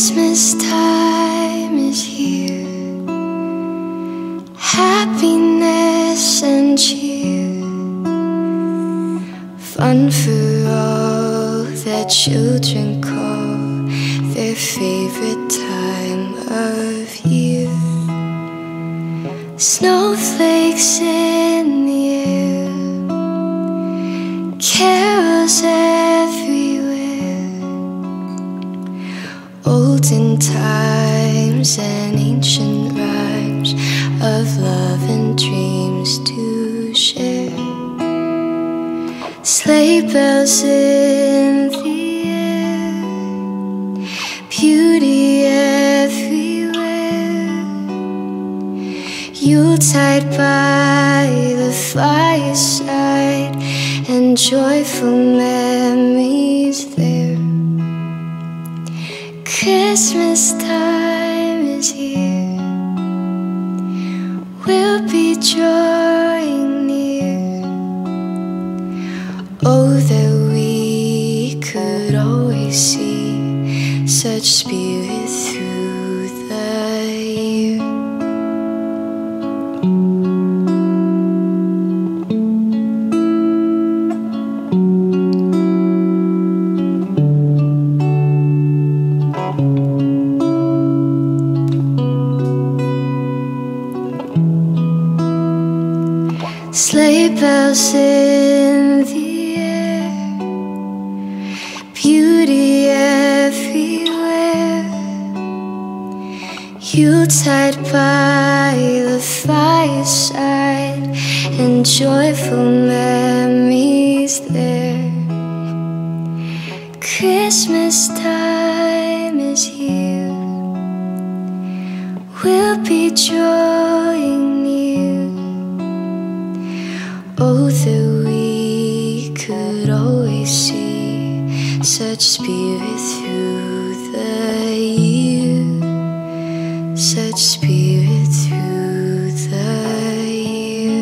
Christmas time is here, happiness and cheer, fun for all that children call their favorite time of year. Snowflakes in the air, carols everywhere, olden times and ancient rhymes of love and dreams to share. Sleigh bells in the air, beauty everywhere, Yuletide by the fireside, and joyful memories there. Christmas time is here, we'll be drawing near. Oh, that we could always see such spirit through the year. Sleigh bells in the air, beauty everywhere, Yuletide by the fireside, and joyful memories there. Christmas time is here, we'll be drawing near. Oh, that we could always see such spirit through the year, such spirit through the year.